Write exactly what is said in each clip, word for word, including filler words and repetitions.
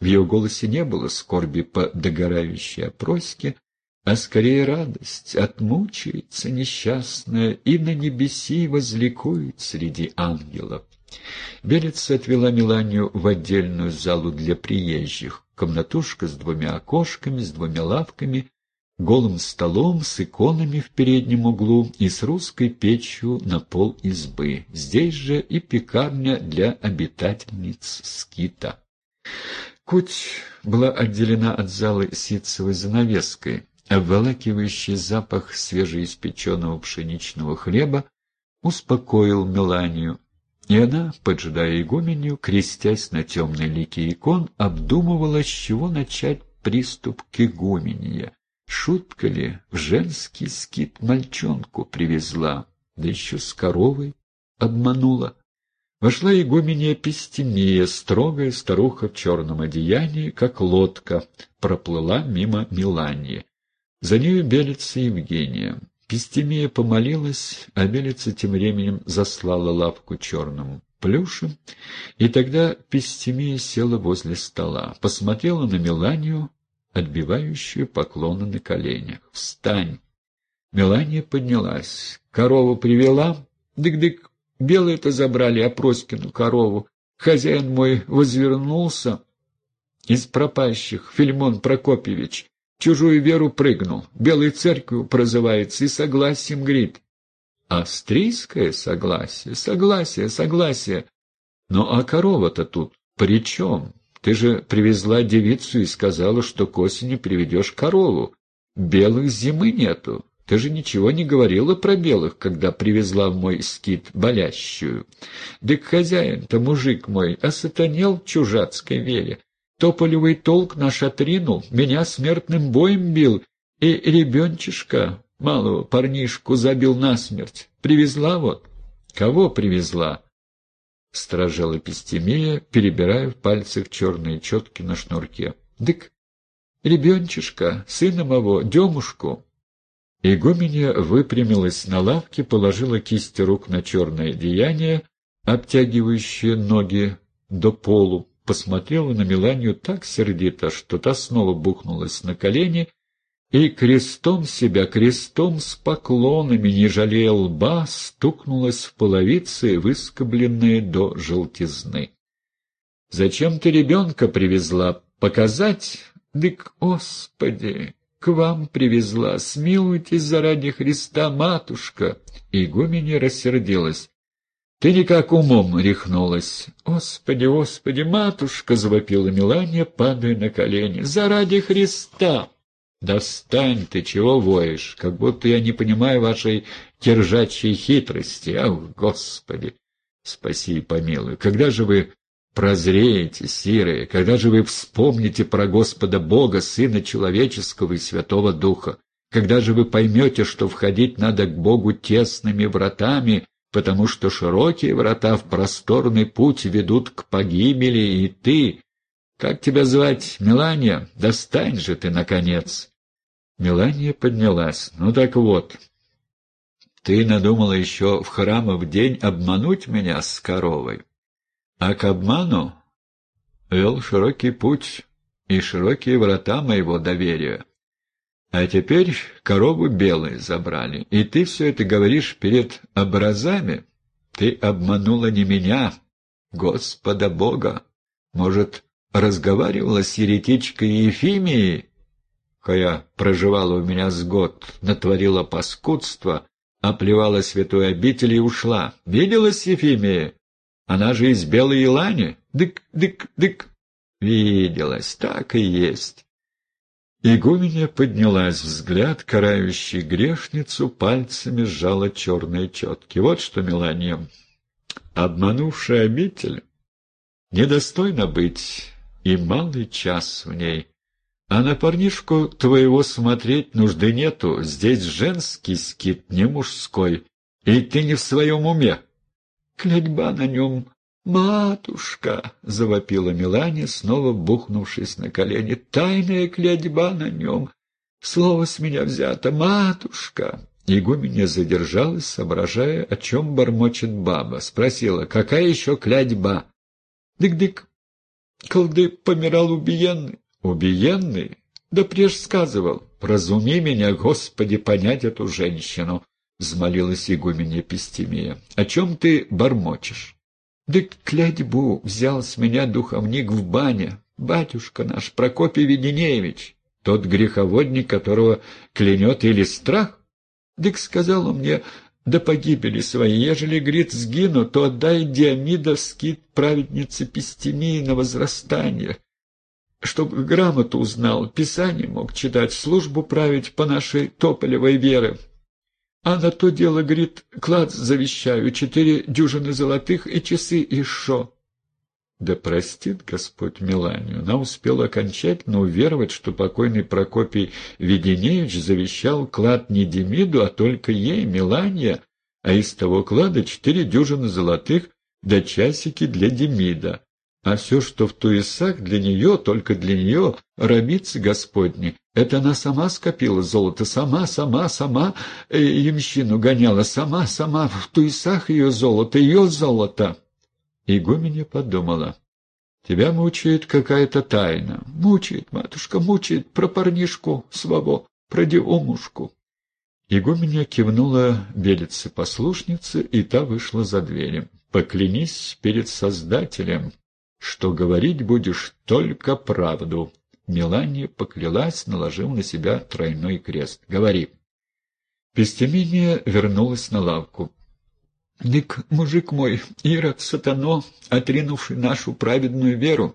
В ее голосе не было скорби по догорающей опроске, а скорее радость, отмучается несчастная и на небеси возликует среди ангелов. Белица отвела Меланию в отдельную залу для приезжих, комнатушка с двумя окошками, с двумя лавками, голым столом с иконами в переднем углу и с русской печью на пол избы. Здесь же и пекарня для обитательниц скита. Куть была отделена от залы ситцевой занавеской. Обволакивающий запах свежеиспеченного пшеничного хлеба успокоил Меланию, и она, поджидая игуменью, крестясь на темной лике икон, обдумывала, с чего начать приступ к игуменье. Шутка ли, в женский скит мальчонку привезла, да еще с коровой обманула. Вошла игуменья Пестемия, строгая старуха в черном одеянии, как лодка, проплыла мимо Мелании. За нею Белица Евгения. Пестемия помолилась, а Белица тем временем заслала лавку черным плюшем, и тогда Пестемия села возле стола, посмотрела на Меланию, отбивающую поклоны на коленях. «Встань!» Мелания поднялась. «Корову привела? Дык-дык, белые-то забрали Опроскину корову. Хозяин мой возвернулся из пропащих, Филимон Прокопьевич. Чужую веру прыгнул, белой церковью прозывается и согласием грит. Австрийское согласие, согласие, согласие. Ну а корова-то тут при чем? Ты же привезла девицу и сказала, что к осени приведешь корову. Белых зимы нету. Ты же ничего не говорила про белых, когда привезла в мой скит болящую. Дык хозяин-то, мужик мой, осатанел в чужацкой вере. Тополевый толк наш отринул, меня смертным боем бил, и ребенчишка, малого парнишку, забил насмерть. Привезла вот. Кого привезла? Стражала Пестемия, перебирая в пальцах черные четки на шнурке. Дык, ребенчишка, сына моего, Демушку. Игуменья выпрямилась на лавке, положила кисти рук на черное одеяние, обтягивающее ноги до полу, посмотрела на Меланию так сердито, что та снова бухнулась на колени и крестом себя, крестом с поклонами, не жалея лба, стукнулась в половицы, выскобленные до желтизны. «Зачем ты ребенка привезла? Показать? Дык, Господи, к вам привезла, смилуйтесь заради Христа, матушка!» Игуменья рассердилась. «Ты никак умом рехнулась!» «Господи, Господи, матушка!» — завопила Мелания, падая на колени. «Заради Христа!» «Достань ты, чего воешь, как будто я не понимаю вашей киржачьей хитрости! Ах, Господи! Спаси и помилуй! Когда же вы прозреете, сирые? Когда же вы вспомните про Господа Бога, Сына Человеческого и Святого Духа? Когда же вы поймете, что входить надо к Богу тесными вратами, потому что широкие врата в просторный путь ведут к погибели, и ты... Как тебя звать, Мелания? Достань же ты, наконец!» Мелания поднялась. «Ну так вот, ты надумала еще в храмов день обмануть меня с коровой, а к обману вел широкий путь и широкие врата моего доверия. А теперь корову белые забрали, и ты все это говоришь перед образами? Ты обманула не меня, Господа Бога. Может, разговаривала с еретичкой Ефимией, какая проживала у меня с год, натворила паскудство, оплевала святой обитель и ушла. Виделась Ефимия? Она же из Белой Елани. Дык, дык, дык. Виделась, так и есть». Игуменья поднялась, взгляд, карающий грешницу, пальцами сжала черные четки. «Вот что, Мелания, обманувшая обитель, недостойно быть, и малый час в ней. А на парнишку твоего смотреть нужды нету, здесь женский скит, не мужской, и ты не в своем уме». «Клятьба на нем, матушка!» — завопила Мелания, снова бухнувшись на колени. «Тайная клятьба на нем! Слово с меня взято, матушка!» Игуменья задержалась, соображая, о чем бормочет баба. Спросила: «Какая еще клятьба?» «Дык-дык, колды помирал убиенный. Убиенный? Да преж сказывал. Разуми меня, Господи, понять эту женщину, — взмолилась игуменья Пестимия. О чем ты бормочешь? Да клятьбу взял с меня духовник в бане, батюшка наш Прокопий Веденеевич, тот греховодник, которого клянет или страх. Дык сказал он мне до погибели своей, ежели, говорит, сгину, то отдай Диамида в скит праведнице Пестимии на возрастание, чтоб грамоту узнал, писание мог читать, службу править по нашей тополевой вере. А на то дело, говорит, клад завещаю, четыре дюжины золотых и часы еще. Да простит Господь Меланию. Она успела окончательно уверовать, что покойный Прокопий Веденеевич завещал клад не Демиду, а только ей, Мелания, а из того клада четыре дюжины золотых да часики для Демида. А все, что в туесах, для нее, только для нее, рабицы Господни, это она сама скопила золото, сама, сама, сама э, ямщину гоняла, сама, сама, в туесах ее золото, ее золото. Игуменья подумала: тебя мучает какая-то тайна. Мучает, матушка, мучает про парнишку своего, про девушку. Игуменья кивнула белице-послушнице, и та вышла за дверью. Поклянись перед Создателем, что говорить будешь только правду. Мелания поклялась, наложив на себя тройной крест. Говори. Пестимия вернулась на лавку. Дык, мужик мой, Ирод, сатано, отринувший нашу праведную веру.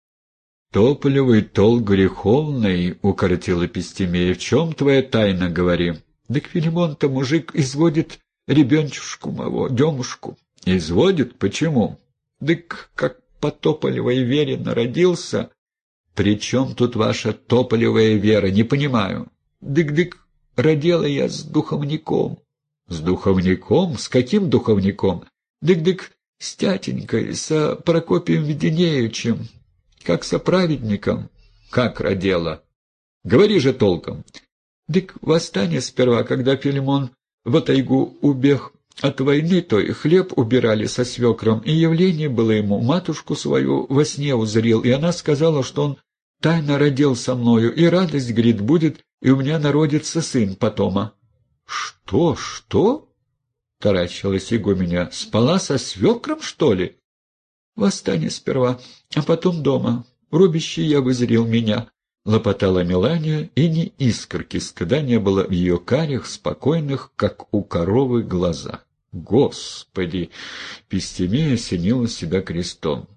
Тополевый тол греховный, — укоротила Пестимия, — в чем твоя тайна, говори? Дык Филимон-то мужик изводит ребенчушку моего, демушку. Изводит? Почему? Дык, как по тополевой вере народился. При чем тут ваша тополевая вера? Не понимаю. Дык-дык, родила я с духовником. С духовником? С каким духовником? Дык-дык, с тятенькой, со Прокопием Веденеевичем, как со праведником. Как родила? Говори же толком. Дык, восстание сперва, когда Филимон в тайгу убег от войны, то и хлеб убирали со свекром, и явление было ему, матушку свою во сне узрел, и она сказала, что он тайно родил со мною, и радость, говорит, будет, и у меня народится сын потома. — Что, что? — таращилась игуменя. — Спала со свекром, что ли? — Восстание сперва, а потом дома. В рубище я вызрел меня. — лопотала Мелания, и ни искорки стыда не было в ее карих, спокойных, как у коровы, глазах. Господи! Пестимия осенила себя крестом.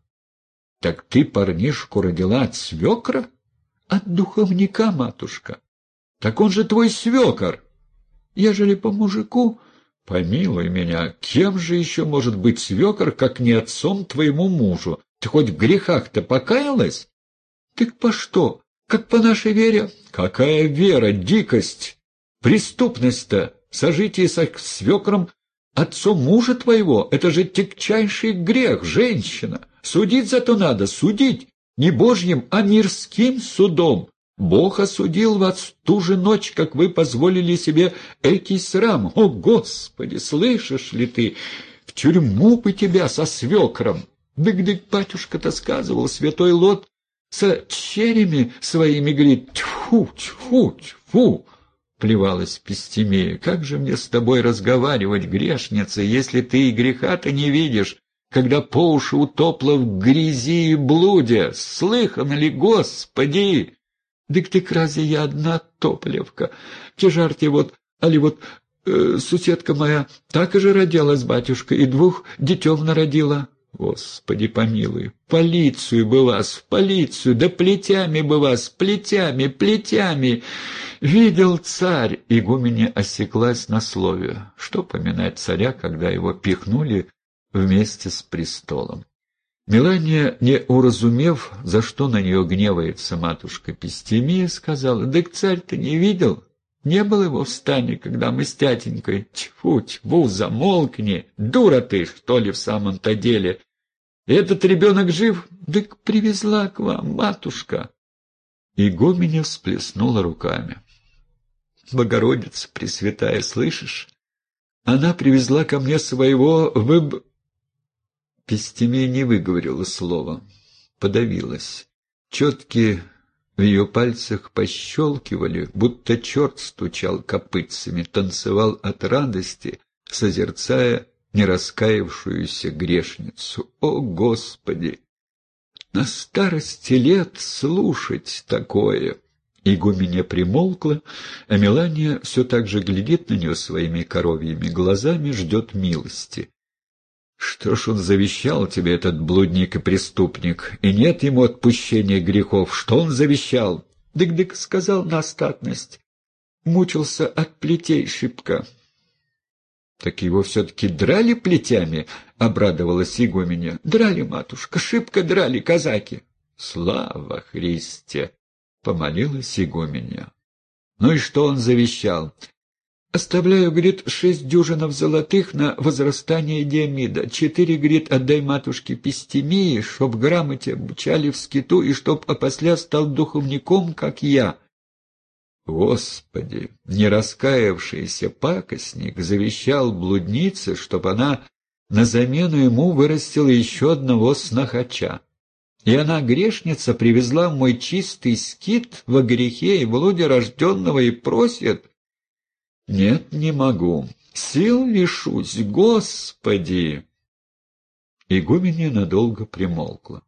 — Так ты парнишку родила от свекра? — От духовника, матушка. — Так он же твой свекор. Ежели по мужику... — Помилуй меня, кем же еще может быть свекор, как не отцом твоему мужу? Ты хоть в грехах-то покаялась? — Так по что? Как по нашей вере? — Какая вера? Дикость! Преступность-то! Сожитие со свекром отцом мужа твоего — это же тягчайший грех, женщина! Судить зато надо, судить! Не божьим, а мирским судом! Бог осудил вас в ту же ночь, как вы позволили себе экий срам. О, Господи, слышишь ли ты? В тюрьму бы тебя со свекром! Дык-дык, батюшка-то сказывал, святой Лот со черями своими говорит: тьфу, тьфу, тьфу! Плевалась Пестимия. Как же мне с тобой разговаривать, грешница, если ты и греха-то не видишь, когда по уши утопла в грязи и блуде? Слыхано ли, Господи? Дык ты разве я одна тополевка? Кежарте вот, али вот э, суседка моя так и же родилась, батюшка, и двух детем народила. Господи помилуй, в полицию бы вас, в полицию, да плетями бы вас, плетями, плетями. Видел царь, игуменья осеклась на слове. Что поминать царя, когда его пихнули вместе с престолом? Мелания, не уразумев, за что на нее гневается матушка Пестимия, сказала: — «Дык царь-то не видел? Не был его в стане, когда мы с тятенькой? Тьфу, тьфу, замолкни! Дура ты, что ли, в самом-то деле? Этот ребенок жив? Дык привезла к вам, матушка!» Игуменя всплеснула руками. — Богородица Пресвятая, слышишь? Она привезла ко мне своего выб... Пестимия не выговорила слова. подавилась. Четки в ее пальцах пощелкивали, будто черт стучал копытцами, танцевал от радости, созерцая нераскаявшуюся грешницу. О, Господи! На старости лет слушать такое! Игуменья примолкла, а Мелания все так же глядит на нее своими коровьими глазами, ждет милости. Что ж он завещал тебе, этот блудник и преступник, и нет ему отпущения грехов? Что он завещал? Дык-дык сказал на остатность. Мучился от плетей шибко. Так его все-таки драли плетями? — обрадовалась игуменья. — Драли, матушка, шибко драли казаки. — Слава Христе! — помолилась игуменья. Ну и что он завещал? Оставляю, говорит, шесть дюжинов золотых на возрастание Диомида. Четыре, говорит, отдай матушке Пестемии, чтоб грамоте обучали в скиту и чтоб опосля стал духовником, как я. Господи! Не раскаявшийся пакостник завещал блуднице, чтоб она на замену ему вырастила еще одного снохача. И она, грешница, привезла в мой чистый скит во грехе и блуде рожденного и просит... Нет, не могу. Сил лишусь, Господи! Игуменья надолго примолкла.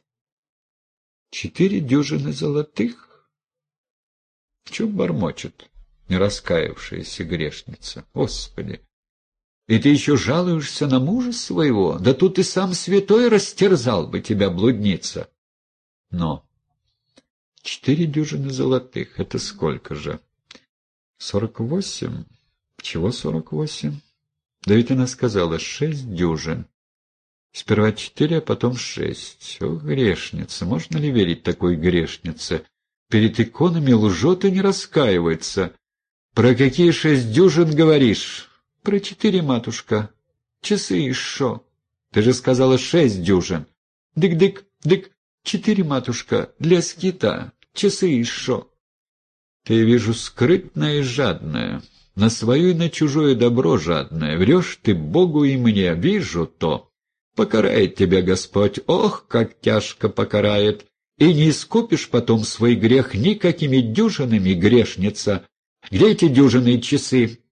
Четыре дюжины золотых? В чем бормочет нераскаявшаяся грешница? Господи! И ты еще жалуешься на мужа своего? Да тут и сам святой растерзал бы тебя, блудница. Но четыре дюжины золотых — это сколько же? Сорок восемь? Чего сорок восемь? Да ведь она сказала шесть дюжин. Сперва четыре, а потом шесть. О, грешница! Можно ли верить такой грешнице? Перед иконами лжет и не раскаивается. Про какие шесть дюжин говоришь? Про четыре, матушка. Часы и шо? Ты же сказала шесть дюжин. Дык-дык, дык. Четыре, матушка, для скита. Часы и шо? Ты, вижу, скрытная и жадная, на свое и на чужое добро жадная. Врешь ты Богу и мне, вижу то. Покарает тебя Господь, ох, как тяжко покарает. И не искупишь потом свой грех никакими дюжинами, грешница. Где эти дюжины и часы?